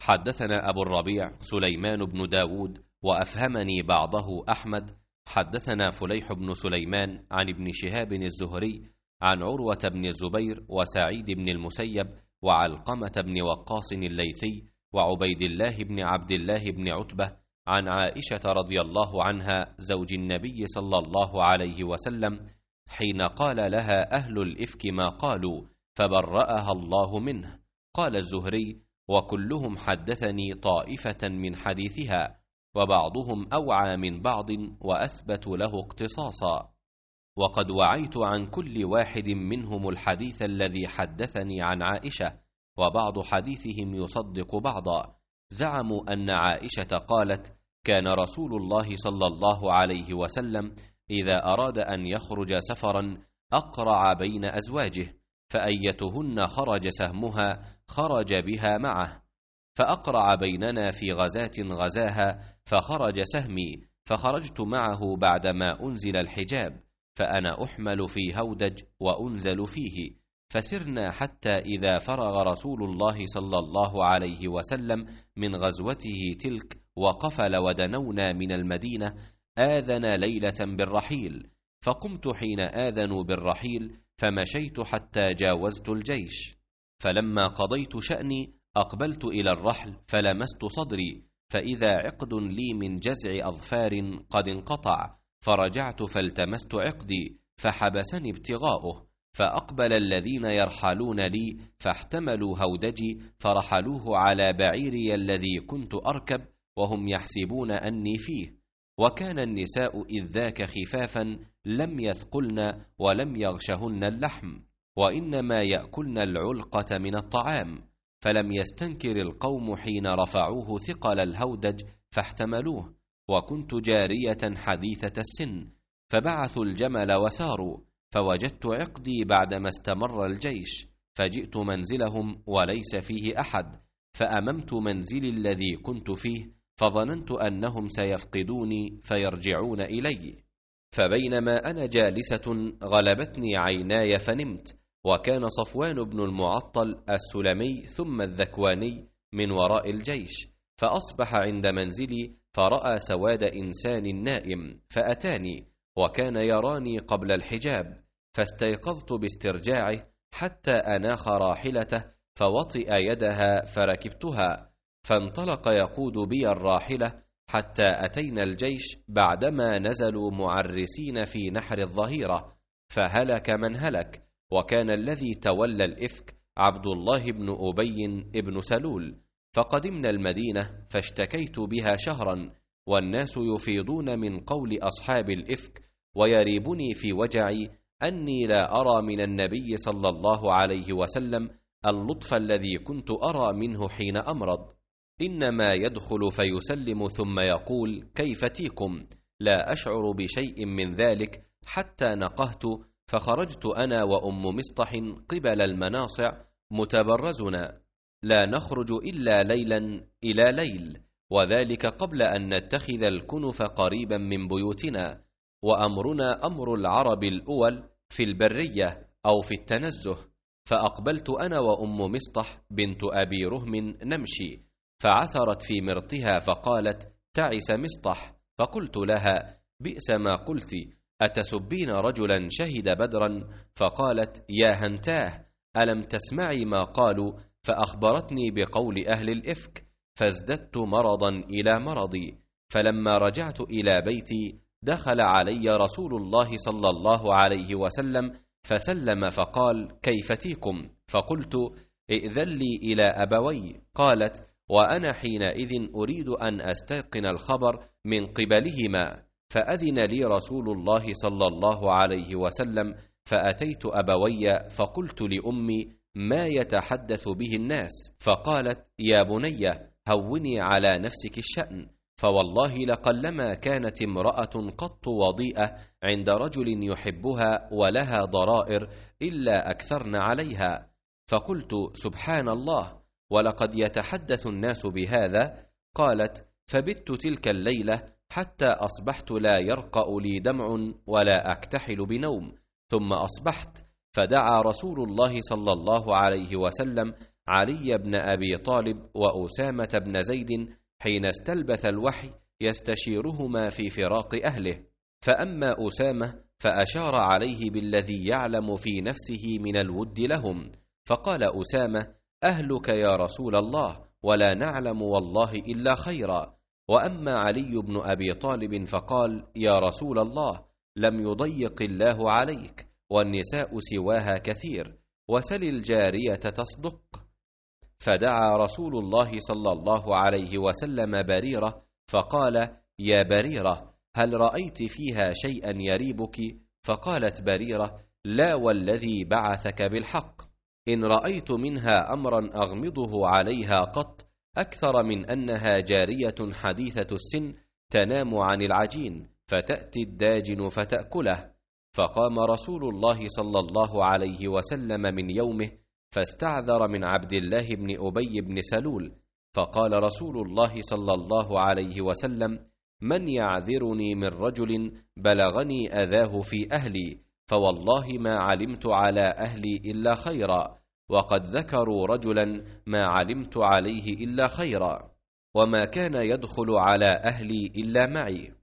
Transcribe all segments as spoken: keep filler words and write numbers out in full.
حدثنا أبو الربيع سليمان بن داود وأفهمني بعضه أحمد. حدثنا فليح بن سليمان عن ابن شهاب الزهري عن عروة بن الزبير وسعيد بن المسيب وعلقمة بن وقاص الليثي وعبيد الله بن عبد الله بن عتبة عن عائشة رضي الله عنها زوج النبي صلى الله عليه وسلم حين قال لها أهل الإفك ما قالوا فبرأها الله منه. قال الزهري: وكلهم حدثني طائفة من حديثها، وبعضهم أوعى من بعض وأثبت له اقتصاصا، وقد وعيت عن كل واحد منهم الحديث الذي حدثني عن عائشة، وبعض حديثهم يصدق بعضا. زعموا أن عائشة قالت: كان رسول الله صلى الله عليه وسلم إذا أراد أن يخرج سفرا أقرع بين أزواجه، فأيتهن خرج سهمها خرج بها معه، فأقرع بيننا في غزاة غزاها فخرج سهمي، فخرجت معه بعدما أنزل الحجاب، فأنا أحمل في هودج وأنزل فيه، فسرنا حتى إذا فرغ رسول الله صلى الله عليه وسلم من غزوته تلك وقفل ودنونا من المدينة آذن ليلة بالرحيل، فقمت حين آذنوا بالرحيل فمشيت حتى جاوزت الجيش، فلما قضيت شأني أقبلت إلى الرحل فلمست صدري، فإذا عقد لي من جزع أظفار قد انقطع، فرجعت فالتمست عقدي فحبسني ابتغاؤه، فأقبل الذين يرحلون لي فاحتملوا هودجي فرحلوه على بعيري الذي كنت أركب وهم يحسبون أني فيه. وكان النساء إذ ذاك خفافا لم يثقلن ولم يغشهن اللحم، وإنما يأكلن العلقة من الطعام، فلم يستنكر القوم حين رفعوه ثقل الهودج فاحتملوه، وكنت جارية حديثة السن، فبعثوا الجمل وساروا، فوجدت عقدي بعدما استمر الجيش، فجئت منزلهم وليس فيه أحد، فأممت منزلي الذي كنت فيه، فظننت أنهم سيفقدوني فيرجعون إلي، فبينما أنا جالسة غلبتني عيناي فنمت، وكان صفوان بن المعطل السلمي ثم الذكواني من وراء الجيش، فأصبح عند منزلي فرأى سواد إنسان نائم فأتاني، وكان يراني قبل الحجاب، فاستيقظت باسترجاعه حتى أناخ راحلته فوطئ يدها فركبتها، فانطلق يقود بي الراحلة حتى أتينا الجيش بعدما نزلوا معرسين في نحر الظهيرة، فهلك من هلك، وكان الذي تولى الإفك عبد الله بن أبي بن سلول. فقدمنا المدينة فاشتكيت بها شهرا، والناس يفيضون من قول أصحاب الإفك، ويريبني في وجعي أني لا أرى من النبي صلى الله عليه وسلم اللطف الذي كنت أرى منه حين أمرض، إنما يدخل فيسلم ثم يقول: كيف تيكم؟ لا أشعر بشيء من ذلك حتى نقهت، فخرجت أنا وأم مصطح قبل المناصع متبرزنا، لا نخرج إلا ليلا إلى ليل، وذلك قبل أن نتخذ الكنف قريبا من بيوتنا، وأمرنا أمر العرب الأول في البرية أو في التنزه. فأقبلت أنا وأم مصطح بنت أبي رهم نمشي، فعثرت في مرطها فقالت: تعس مصطح. فقلت لها: بئس ما قلت، أتسبين رجلا شهد بدرا؟ فقالت: يا هنتاه، ألم تسمعي ما قالوا؟ فأخبرتني بقول أهل الإفك، فازددت مرضا إلى مرضي، فلما رجعت إلى بيتي دخل علي رسول الله صلى الله عليه وسلم فسلم فقال: كيف تيكم؟ فقلت: ائذن لي إلى أبوي. قالت: وأنا حينئذ أريد أن أستيقن الخبر من قبلهما، فأذن لي رسول الله صلى الله عليه وسلم، فأتيت أبوي فقلت لأمي: ما يتحدث به الناس؟ فقالت: يا بني، هوني على نفسك الشأن، فوالله لقلما كانت امرأة قط وضيئة عند رجل يحبها ولها ضرائر إلا أكثرن عليها. فقلت: سبحان الله، ولقد يتحدث الناس بهذا. قالت: فبت تلك الليلة حتى أصبحت لا يرقأ لي دمع ولا أكتحل بنوم، ثم أصبحت، فدعا رسول الله صلى الله عليه وسلم علي بن أبي طالب وأسامة بن زيد حين استلبث الوحي يستشيرهما في فراق أهله، فأما أسامة فأشار عليه بالذي يعلم في نفسه من الود لهم، فقال أسامة: أهلك يا رسول الله، ولا نعلم والله إلا خيرا. وأما علي بن أبي طالب فقال: يا رسول الله، لم يضيق الله عليك، والنساء سواها كثير، وسل الجارية تصدق. فدعا رسول الله صلى الله عليه وسلم بريرة فقال: يا بريرة، هل رأيت فيها شيئا يريبك؟ فقالت بريرة: لا والذي بعثك بالحق، إن رأيت منها أمرا أغمضه عليها قط أكثر من أنها جارية حديثة السن تنام عن العجين فتأتي الداجن فتأكله. فقام رسول الله صلى الله عليه وسلم من يومه فاستعذر من عبد الله بن أبي بن سلول، فقال رسول الله صلى الله عليه وسلم: من يعذرني من رجل بلغني أذاه في أهلي؟ فوالله ما علمت على أهلي إلا خيرا، وقد ذكروا رجلا ما علمت عليه إلا خيرا، وما كان يدخل على أهلي إلا معي.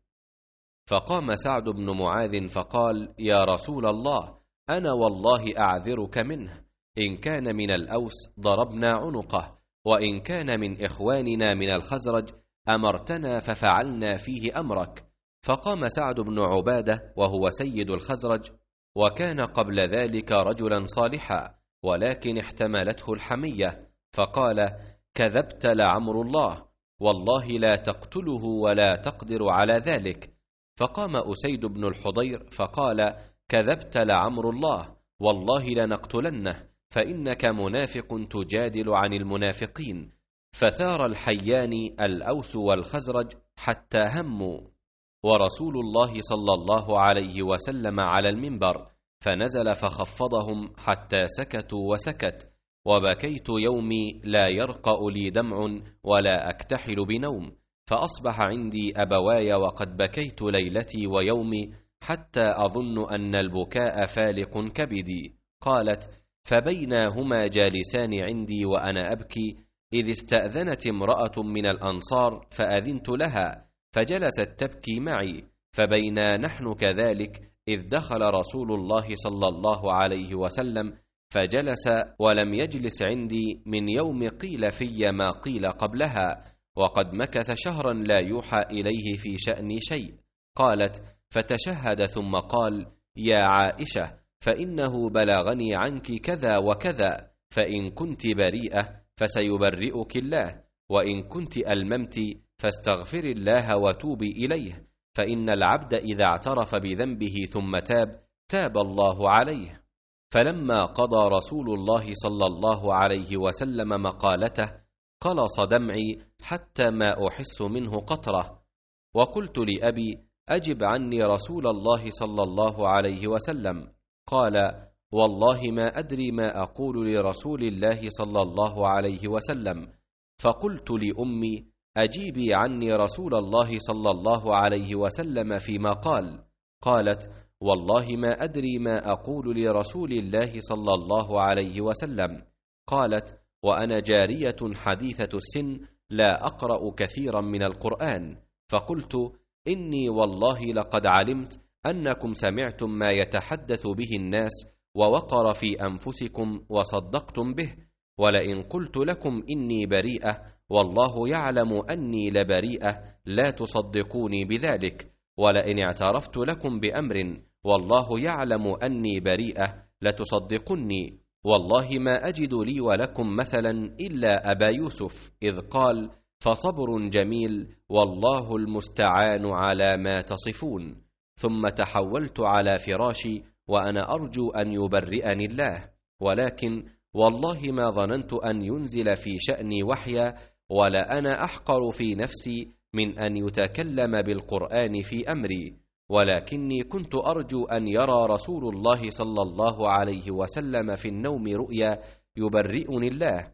فقام سعد بن معاذ فقال: يا رسول الله، أنا والله أعذرك منه، إن كان من الأوس ضربنا عنقه، وإن كان من إخواننا من الخزرج أمرتنا ففعلنا فيه أمرك. فقام سعد بن عبادة وهو سيد الخزرج، وكان قبل ذلك رجلا صالحا، ولكن احتملته الحمية، فقال: كذبت لعمر الله، والله لا تقتله ولا تقدر على ذلك. فقام أسيد بن الحضير فقال: كذبت لعمر الله، والله لنقتلنه، فإنك منافق تجادل عن المنافقين. فثار الحيان الأوس والخزرج حتى هموا، ورسول الله صلى الله عليه وسلم على المنبر، فنزل فخفضهم حتى سكتوا وسكت. وبكيت يومي لا يرقأ لي دمع ولا أكتحل بنوم، فأصبح عندي أبواي وقد بكيت ليلتي ويومي حتى أظن أن البكاء فالق كبدي. قالت: فبينا هما جالسان عندي وأنا أبكي إذ استأذنت امرأة من الأنصار فأذنت لها، فجلست تبكي معي، فبينا نحن كذلك إذ دخل رسول الله صلى الله عليه وسلم فجلس، ولم يجلس عندي من يوم قيل في ما قيل قبلها، وقد مكث شهرا لا يوحى إليه في شأن شيء. قالت: فتشهد ثم قال: يا عائشة، فإنه بلغني عنك كذا وكذا، فإن كنت بريئة فسيبرئك الله، وإن كنت ألممت فاستغفر الله وتوبي إليه، فإن العبد إذا اعترف بذنبه ثم تاب تاب الله عليه. فلما قضى رسول الله صلى الله عليه وسلم مقالته قلص دمعي حتى ما أحس منه قطرة، وقلت لأبي: أجب عني رسول الله صلى الله عليه وسلم. قال: والله ما أدري ما أقول لرسول الله صلى الله عليه وسلم. فقلت لأمي: أجيبي عني رسول الله صلى الله عليه وسلم فيما قال. قالت: والله ما أدري ما أقول لرسول الله صلى الله عليه وسلم. قالت: وأنا جارية حديثة السن لا أقرأ كثيرا من القرآن. فقلت: إني والله لقد علمت أنكم سمعتم ما يتحدث به الناس ووقر في أنفسكم وصدقتم به، ولئن قلت لكم إني بريئة والله يعلم أني لبريئة لا تصدقوني بذلك، ولئن اعترفت لكم بأمر والله يعلم أني بريئة لتصدقني. والله ما أجد لي ولكم مثلا إلا أبا يوسف إذ قال: فصبر جميل والله المستعان على ما تصفون. ثم تحولت على فراشي وأنا أرجو أن يبرئني الله، ولكن والله ما ظننت أن ينزل في شأني وحيا، ولا أنا أحقر في نفسي من أن يتكلم بالقرآن في أمري، ولكني كنت أرجو أن يرى رسول الله صلى الله عليه وسلم في النوم رؤيا يبرئني الله.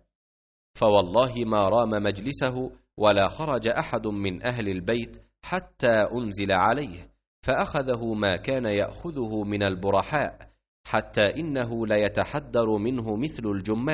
فوالله ما رام مجلسه ولا خرج أحد من أهل البيت حتى أنزل عليه، فأخذه ما كان يأخذه من البرحاء، حتى إنه ليتحدر منه مثل الجمان،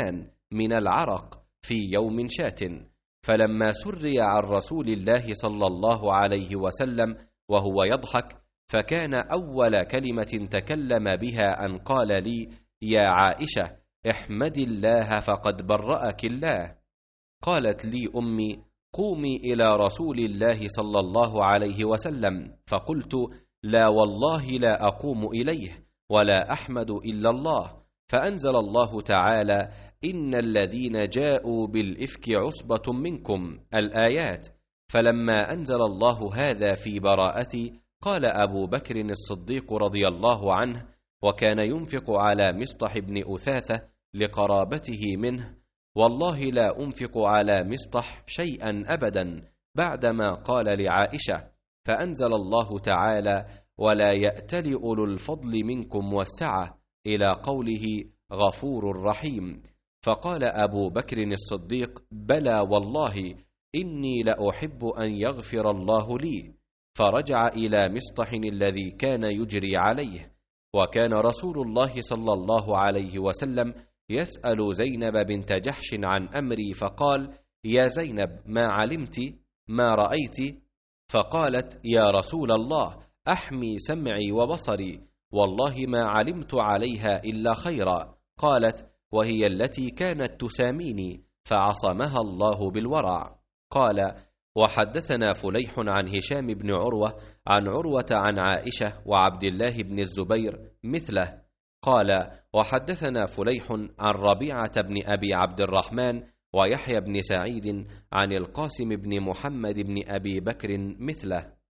من العرق في يوم شات، فلما سري عن رسول الله صلى الله عليه وسلم وهو يضحك، فكان أول كلمة تكلم بها أن قال لي: يا عائشة احمد الله فقد برأك الله. قالت لي أمي: قومي إلى رسول الله صلى الله عليه وسلم. فقلت: لا والله لا أقوم إليه ولا أحمد إلا الله. فأنزل الله تعالى: إن الذين جاءوا بالإفك عصبة منكم، الآيات. فلما أنزل الله هذا في براءتي، قال أبو بكر الصديق رضي الله عنه، وكان ينفق على مصطح بن أثاثة لقرابته منه: والله لا أنفق على مصطح شيئا أبدا بعدما قال لعائشة. فأنزل الله تعالى: ولا يأتل أولو الفضل منكم والسعة، إلى قوله: غفور رحيم. فقال أبو بكر الصديق: بلى والله إني لأحب أن يغفر الله لي. فرجع إلى مصطح الذي كان يجري عليه. وكان رسول الله صلى الله عليه وسلم يسأل زينب بنت جحش عن أمري، فقال: يا زينب ما علمت ما رأيت؟ فقالت: يا رسول الله أحمي سمعي وبصري، والله ما علمت عليها إلا خيرا. قالت: وهي التي كانت تساميني فعصمها الله بالورع. قال: وحدثنا فليح عن هشام بن عروة عن عروة عن عائشة وعبد الله بن الزبير مثله. قال: وحدثنا فليح عن ربيعة بن أبي عبد الرحمن ويحيى بن سعيد عن القاسم بن محمد بن أبي بكر مثله.